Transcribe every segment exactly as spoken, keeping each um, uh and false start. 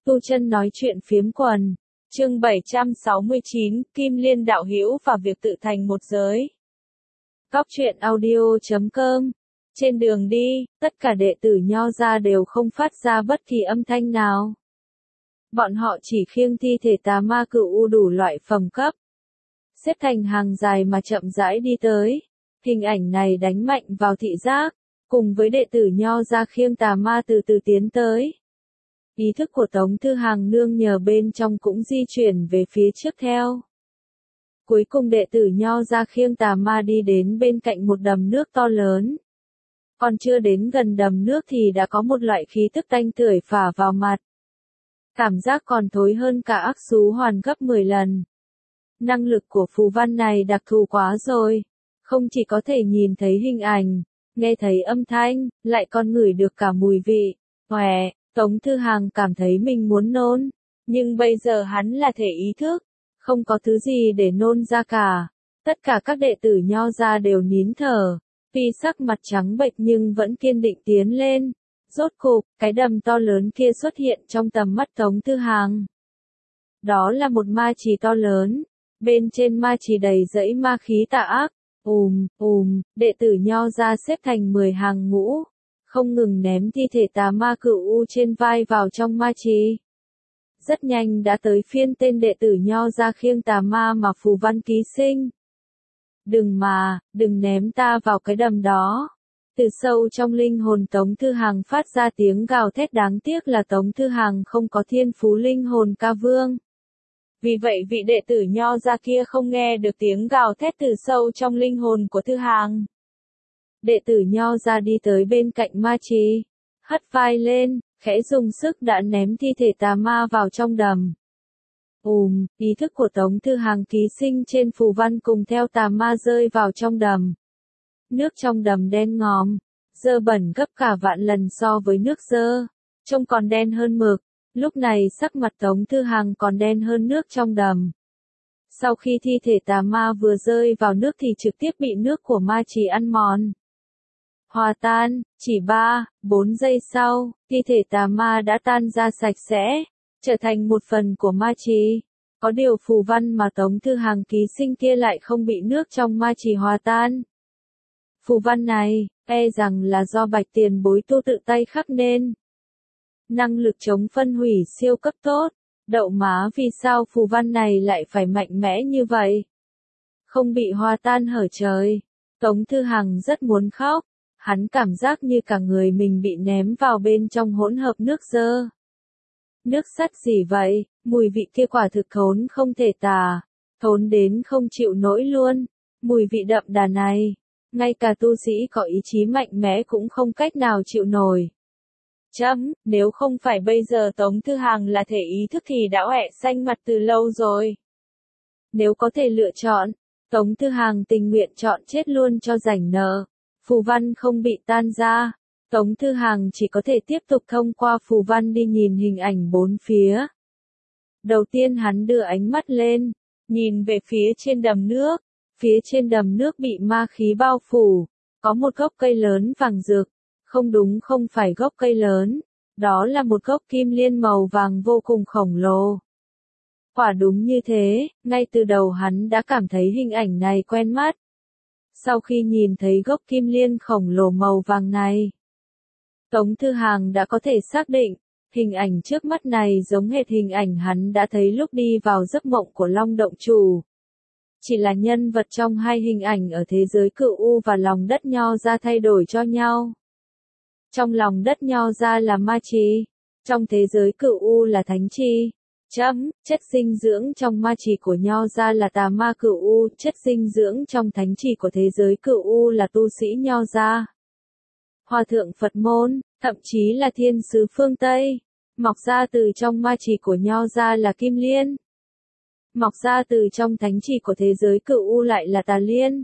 Tu Chân nói chuyện phiếm quần. Chương bảy trăm sáu mươi chín, Kim Liên đạo hữu và việc tự thành một giới. Cóc truyện audio chấm com. Trên đường đi, tất cả đệ tử Nho gia đều không phát ra bất kỳ âm thanh nào. Bọn họ chỉ khiêng thi thể tà ma cựu u đủ loại phẩm cấp, xếp thành hàng dài mà chậm rãi đi tới. Hình ảnh này đánh mạnh vào thị giác, cùng với đệ tử Nho gia khiêng tà ma từ từ tiến tới. Ý thức của Tống Thư Hàng nương nhờ bên trong cũng di chuyển về phía trước theo. Cuối cùng đệ tử Nho gia khiêng tà ma đi đến bên cạnh một đầm nước to lớn. Còn chưa đến gần đầm nước thì đã có một loại khí tức tanh tưởi phả vào mặt. Cảm giác còn thối hơn cả ác xú hoàn gấp mười lần. Năng lực của phù văn này đặc thù quá rồi. Không chỉ có thể nhìn thấy hình ảnh, nghe thấy âm thanh, lại còn ngửi được cả mùi vị. Hòe, Tống Thư Hàng cảm thấy mình muốn nôn. Nhưng bây giờ hắn là thể ý thức. Không có thứ gì để nôn ra cả. Tất cả các đệ tử Nho gia đều nín thở. Tuy sắc mặt trắng bệch nhưng vẫn kiên định tiến lên. Rốt cục, cái đầm to lớn kia xuất hiện trong tầm mắt Tống Thư Hàng. Đó là một ma trì to lớn. Bên trên ma trì đầy dẫy ma khí tà ác. Ùm, ùm, đệ tử Nho gia xếp thành mười hàng ngũ. Không ngừng ném thi thể tà ma cựu u trên vai vào trong ma trì. Rất nhanh đã tới phiên tên đệ tử Nho gia khiêng tà ma mà phù văn ký sinh. Đừng mà, đừng ném ta vào cái đầm đó. Từ sâu trong linh hồn Tống Thư Hàng phát ra tiếng gào thét, đáng tiếc là Tống Thư Hàng không có thiên phú linh hồn ca vương. Vì vậy vị đệ tử Nho gia kia không nghe được tiếng gào thét từ sâu trong linh hồn của Thư Hàng. Đệ tử Nho gia đi tới bên cạnh ma trì, hất vai lên, khẽ dùng sức đã ném thi thể tà ma vào trong đầm. Ùm, ý thức của Tống Thư Hàng ký sinh trên phù văn cùng theo tà ma rơi vào trong đầm. Nước trong đầm đen ngòm, dơ bẩn gấp cả vạn lần so với nước dơ, trông còn đen hơn mực. Lúc này sắc mặt Tống Thư Hàng còn đen hơn nước trong đầm. Sau khi thi thể tà ma vừa rơi vào nước thì trực tiếp bị nước của ma trì ăn mòn. Hòa tan, chỉ ba, bốn giây sau, thi thể tà ma đã tan ra sạch sẽ, trở thành một phần của ma trì. Có điều phù văn mà Tống Thư Hàng ký sinh kia lại không bị nước trong ma trì hòa tan. Phù văn này, e rằng là do Bạch Tiền Bối tu tự tay khắc nên. Năng lực chống phân hủy siêu cấp tốt, đậu má vì sao phù văn này lại phải mạnh mẽ như vậy? Không bị hòa tan hở trời. Tống Thư Hàng rất muốn khóc. Hắn cảm giác như cả người mình bị ném vào bên trong hỗn hợp nước dơ. Nước sắt gì vậy, mùi vị kia quả thực thốn không thể tả, thốn đến không chịu nổi luôn. Mùi vị đậm đà này, ngay cả tu sĩ có ý chí mạnh mẽ cũng không cách nào chịu nổi. Chấm, nếu không phải bây giờ Tống Thư Hàng là thể ý thức thì đã hoẹ xanh mặt từ lâu rồi. Nếu có thể lựa chọn, Tống Thư Hàng tình nguyện chọn chết luôn cho rảnh nợ. Phù văn không bị tan ra, Tống Thư Hàng chỉ có thể tiếp tục thông qua phù văn đi nhìn hình ảnh bốn phía. Đầu tiên hắn đưa ánh mắt lên, nhìn về phía trên đầm nước. Phía trên đầm nước bị ma khí bao phủ, có một gốc cây lớn vàng rực. Không đúng, không phải gốc cây lớn, đó là một gốc kim liên màu vàng vô cùng khổng lồ. Quả đúng như thế, ngay từ đầu hắn đã cảm thấy hình ảnh này quen mắt. Sau khi nhìn thấy gốc kim liên khổng lồ màu vàng này, Tống Thư Hàng đã có thể xác định, hình ảnh trước mắt này giống hệt hình ảnh hắn đã thấy lúc đi vào giấc mộng của Long Động Chủ. Chỉ là nhân vật trong hai hình ảnh ở thế giới cựu u và lòng đất Nho gia thay đổi cho nhau. Trong lòng đất Nho gia là ma trì, trong thế giới cựu u là thánh trì. Chấm, chất dinh dưỡng trong ma trì của Nho gia là tà ma cựu u, chất dinh dưỡng trong thánh trì của thế giới cựu u là tu sĩ Nho gia. Hòa thượng Phật môn, thậm chí là thiên sứ phương Tây, mọc ra từ trong ma trì của Nho gia là kim liên. Mọc ra từ trong thánh trì của thế giới cựu u lại là tà liên.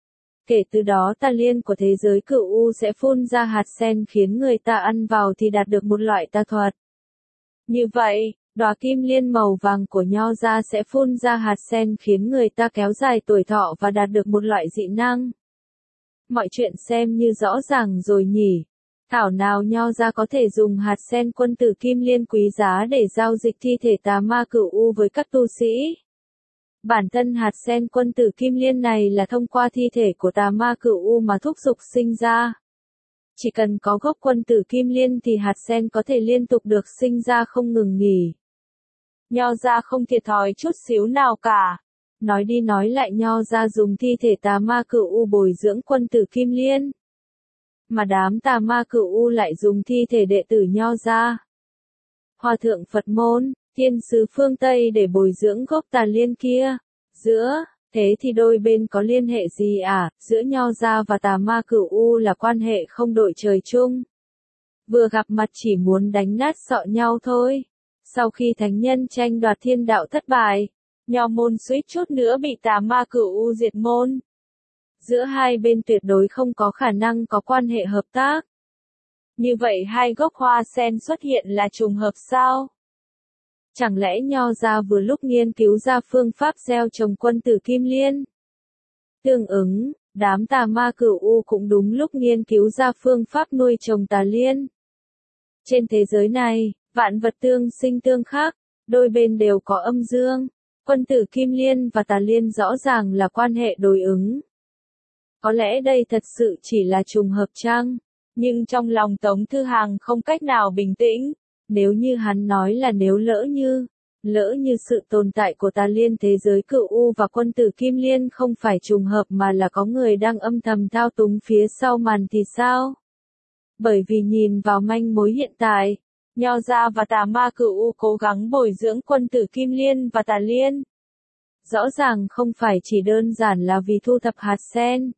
Kể từ đó tà liên của thế giới cựu u sẽ phun ra hạt sen khiến người ta ăn vào thì đạt được một loại tà thuật. Như vậy, đóa kim liên màu vàng của Nho gia sẽ phun ra hạt sen khiến người ta kéo dài tuổi thọ và đạt được một loại dị năng. Mọi chuyện xem như rõ ràng rồi nhỉ. Thảo nào nho gia có thể dùng hạt sen quân tử kim liên quý giá để giao dịch thi thể tà ma cửu u với các tu sĩ. Bản thân hạt sen quân tử kim liên này là thông qua thi thể của tà ma cửu u mà thúc dục sinh ra. Chỉ cần có gốc quân tử kim liên thì hạt sen có thể liên tục được sinh ra không ngừng nghỉ. Nho gia không thiệt thòi chút xíu nào cả. Nói đi nói lại nho gia dùng thi thể tà ma cửu u bồi dưỡng quân tử kim liên. Mà đám tà ma cửu u lại dùng thi thể đệ tử nho gia. Hòa thượng Phật môn, thiên sứ phương Tây để bồi dưỡng gốc tà liên kia. Giữa, thế thì đôi bên có liên hệ gì à? Giữa nho gia và tà ma cửu u là quan hệ không đội trời chung. Vừa gặp mặt chỉ muốn đánh nát sọ nhau thôi. Sau khi thánh nhân tranh đoạt thiên đạo thất bại, nho môn suýt chút nữa bị tà ma cửu u diệt môn. Giữa hai bên tuyệt đối không có khả năng có quan hệ hợp tác. Như vậy hai gốc hoa sen xuất hiện là trùng hợp sao? Chẳng lẽ nho gia vừa lúc nghiên cứu ra phương pháp gieo trồng quân tử kim liên? Tương ứng, đám tà ma cửu u cũng đúng lúc nghiên cứu ra phương pháp nuôi trồng tà liên. Trên thế giới này, vạn vật tương sinh tương khắc, đôi bên đều có âm dương. Quân tử kim liên và tà liên rõ ràng là quan hệ đối ứng. Có lẽ đây thật sự chỉ là trùng hợp chăng? Nhưng trong lòng Tống Thư Hàng không cách nào bình tĩnh. Nếu như hắn nói là nếu lỡ như, lỡ như sự tồn tại của tà liên thế giới cửu u và quân tử kim liên không phải trùng hợp mà là có người đang âm thầm thao túng phía sau màn thì sao? Bởi vì nhìn vào manh mối hiện tại, nho gia và tà ma cửu u cố gắng bồi dưỡng quân tử kim liên và tà liên. Rõ ràng không phải chỉ đơn giản là vì thu thập hạt sen.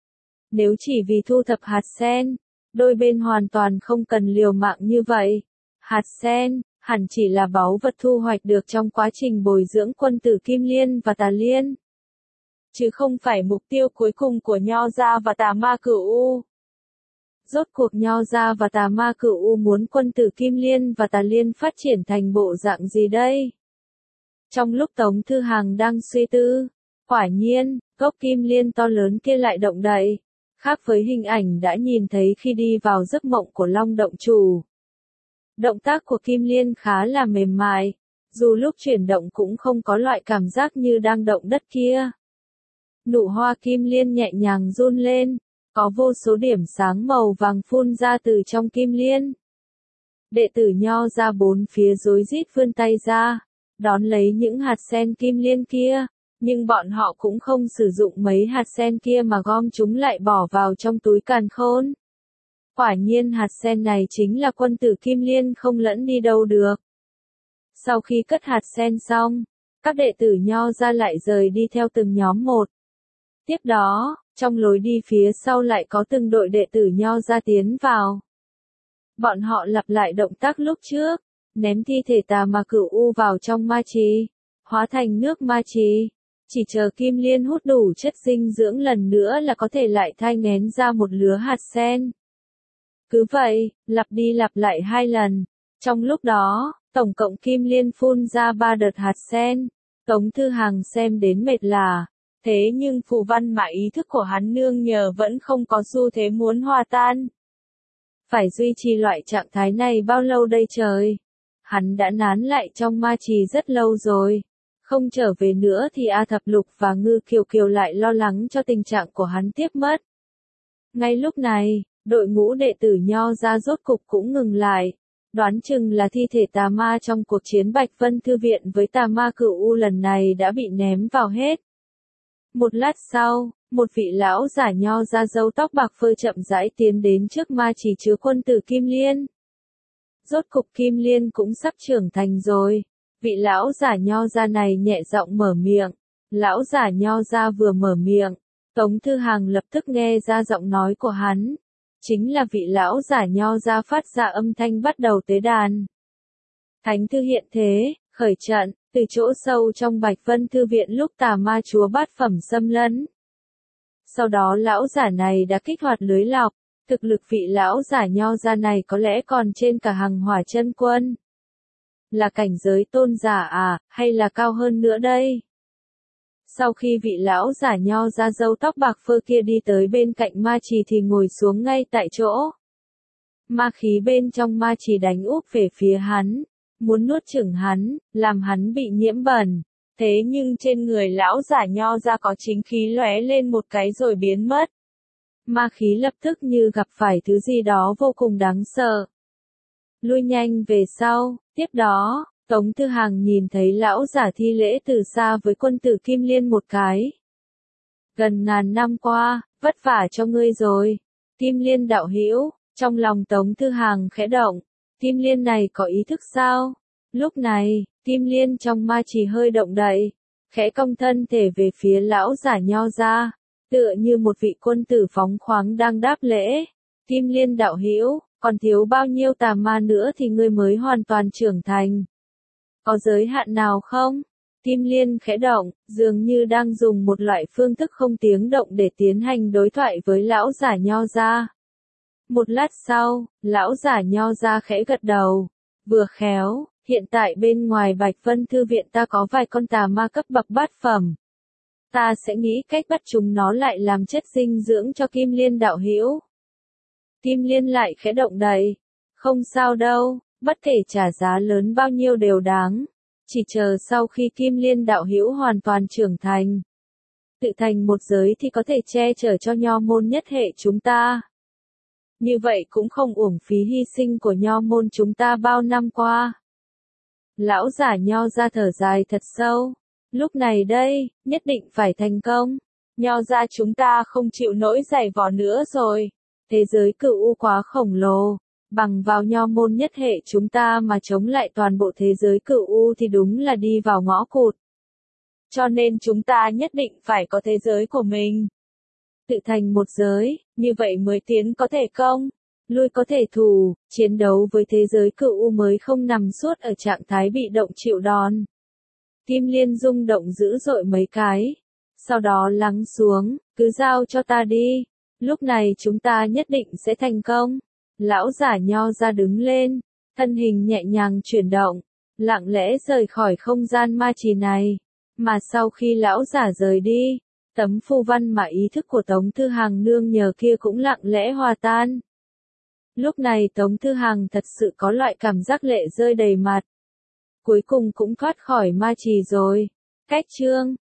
Nếu chỉ vì thu thập hạt sen, đôi bên hoàn toàn không cần liều mạng như vậy. Hạt sen, hẳn chỉ là báu vật thu hoạch được trong quá trình bồi dưỡng quân tử kim liên và tà liên. Chứ không phải mục tiêu cuối cùng của nho gia và tà ma cửu u. Rốt cuộc nho gia và tà ma cửu u muốn quân tử kim liên và tà liên phát triển thành bộ dạng gì đây? Trong lúc Tống Thư Hàng đang suy tư, quả nhiên, gốc kim liên to lớn kia lại động đậy, khác với hình ảnh đã nhìn thấy khi đi vào giấc mộng của Long Động Chủ. Động tác của kim liên khá là mềm mại, dù lúc chuyển động cũng không có loại cảm giác như đang động đất kia. Nụ hoa kim liên nhẹ nhàng run lên, có vô số điểm sáng màu vàng phun ra từ trong kim liên. Đệ tử nho ra bốn phía rối rít vươn tay ra, đón lấy những hạt sen kim liên kia, nhưng bọn họ cũng không sử dụng mấy hạt sen kia mà gom chúng lại bỏ vào trong túi càn khôn. Quả nhiên hạt sen này chính là quân tử kim liên không lẫn đi đâu được. Sau khi cất hạt sen xong, các đệ tử nho ra lại rời đi theo từng nhóm một. Tiếp đó, trong lối đi phía sau lại có từng đội đệ tử nho ra tiến vào. Bọn họ lặp lại động tác lúc trước, ném thi thể tà ma cửu u vào trong ma trì, hóa thành nước ma trì. Chỉ chờ kim liên hút đủ chất dinh dưỡng lần nữa là có thể lại thai nghén ra một lứa hạt sen. Cứ vậy, lặp đi lặp lại hai lần. Trong lúc đó, tổng cộng kim liên phun ra ba đợt hạt sen. Tống Thư Hàng xem đến mệt lả. Thế nhưng phù văn mà ý thức của hắn nương nhờ vẫn không có xu thế muốn hòa tan. Phải duy trì loại trạng thái này bao lâu đây trời? Hắn đã nán lại trong ma trì rất lâu rồi. Không trở về nữa thì A Thập Lục và Ngư Kiều Kiều lại lo lắng cho tình trạng của hắn tiếp mất. Ngay lúc này, đội ngũ đệ tử nho ra rốt cục cũng ngừng lại. Đoán chừng là thi thể tà ma trong cuộc chiến Bạch Vân Thư Viện với tà ma cửu u lần này đã bị ném vào hết. Một lát sau, một vị lão giả nho ra râu tóc bạc phơ chậm rãi tiến đến trước ma trì chứa quân tử Kim Liên. Rốt cục Kim Liên cũng sắp trưởng thành rồi. Vị lão giả nho ra này nhẹ giọng mở miệng. Lão giả nho ra vừa mở miệng, Tống Thư Hàng lập tức nghe ra giọng nói của hắn. Chính là vị lão giả nho ra phát ra âm thanh bắt đầu tế đàn. Thánh thư hiện thế, khởi trận, từ chỗ sâu trong Bạch Vân Thư Viện lúc tà ma chúa bát phẩm xâm lấn. Sau đó lão giả này đã kích hoạt lưới lọc, thực lực vị lão giả nho ra này có lẽ còn trên cả Hằng Hỏa Chân Quân. Là cảnh giới tôn giả à, hay là cao hơn nữa đây? Sau khi vị lão giả nho ra râu tóc bạc phơ kia đi tới bên cạnh ma trì thì ngồi xuống ngay tại chỗ. Ma khí bên trong ma chỉ đánh úp về phía hắn, muốn nuốt chửng hắn, làm hắn bị nhiễm bẩn. Thế nhưng trên người lão giả Nho ra có chính khí lóe lên một cái rồi biến mất. Ma khí lập tức như gặp phải thứ gì đó vô cùng đáng sợ. Lui nhanh về sau, tiếp đó, Tống Tư Hằng nhìn thấy lão giả thi lễ từ xa với quân tử Kim Liên một cái. Gần ngàn năm qua, vất vả cho ngươi rồi. Kim Liên đạo hữu, trong lòng Tống Tư Hằng khẽ động, Kim Liên này có ý thức sao? Lúc này, Kim Liên trong ma chỉ hơi động đậy, khẽ cong thân thể về phía lão giả Nho ra, tựa như một vị quân tử phóng khoáng đang đáp lễ. Kim Liên đạo hữu, còn thiếu bao nhiêu tà ma nữa thì ngươi mới hoàn toàn trưởng thành? Có giới hạn nào không? Kim Liên khẽ động, dường như đang dùng một loại phương thức không tiếng động để tiến hành đối thoại với lão giả Nho ra. Một lát sau, lão giả Nho ra khẽ gật đầu. Vừa khéo, hiện tại bên ngoài Bạch Vân Thư viện ta có vài con tà ma cấp bậc bát phẩm. Ta sẽ nghĩ cách bắt chúng nó lại làm chất dinh dưỡng cho Kim Liên đạo hữu. Kim Liên lại khẽ động đậy. Không sao đâu, bất kể trả giá lớn bao nhiêu đều đáng. Chỉ chờ sau khi Kim Liên đạo hữu hoàn toàn trưởng thành, tự thành một giới thì có thể che chở cho Nho môn nhất hệ chúng ta. Như vậy cũng không uổng phí hy sinh của Nho môn chúng ta bao năm qua. Lão giả Nho ra thở dài thật sâu. Lúc này đây, nhất định phải thành công. Nho ra chúng ta không chịu nỗi giày vò nữa rồi. Thế giới cửu u quá khổng lồ. Bằng vào Nho môn nhất hệ chúng ta mà chống lại toàn bộ thế giới cửu u thì đúng là đi vào ngõ cụt. Cho nên chúng ta nhất định phải có thế giới của mình. Tự thành một giới, như vậy mới tiến có thể công, lui có thể thủ, chiến đấu với thế giới cửu u mới không nằm suốt ở trạng thái bị động chịu đòn. Kim Liên rung động dữ dội mấy cái, sau đó lắng xuống, cứ giao cho ta đi, lúc này chúng ta nhất định sẽ thành công. Lão giả Nho ra đứng lên, thân hình nhẹ nhàng chuyển động, lặng lẽ rời khỏi không gian ma trì này, mà sau khi lão giả rời đi, tấm phù văn mà ý thức của Tống Tư Hằng nương nhờ kia cũng lặng lẽ hòa tan. Lúc này Tống Tư Hằng thật sự có loại cảm giác lệ rơi đầy mặt. Cuối cùng cũng thoát khỏi ma trì rồi. Cách chương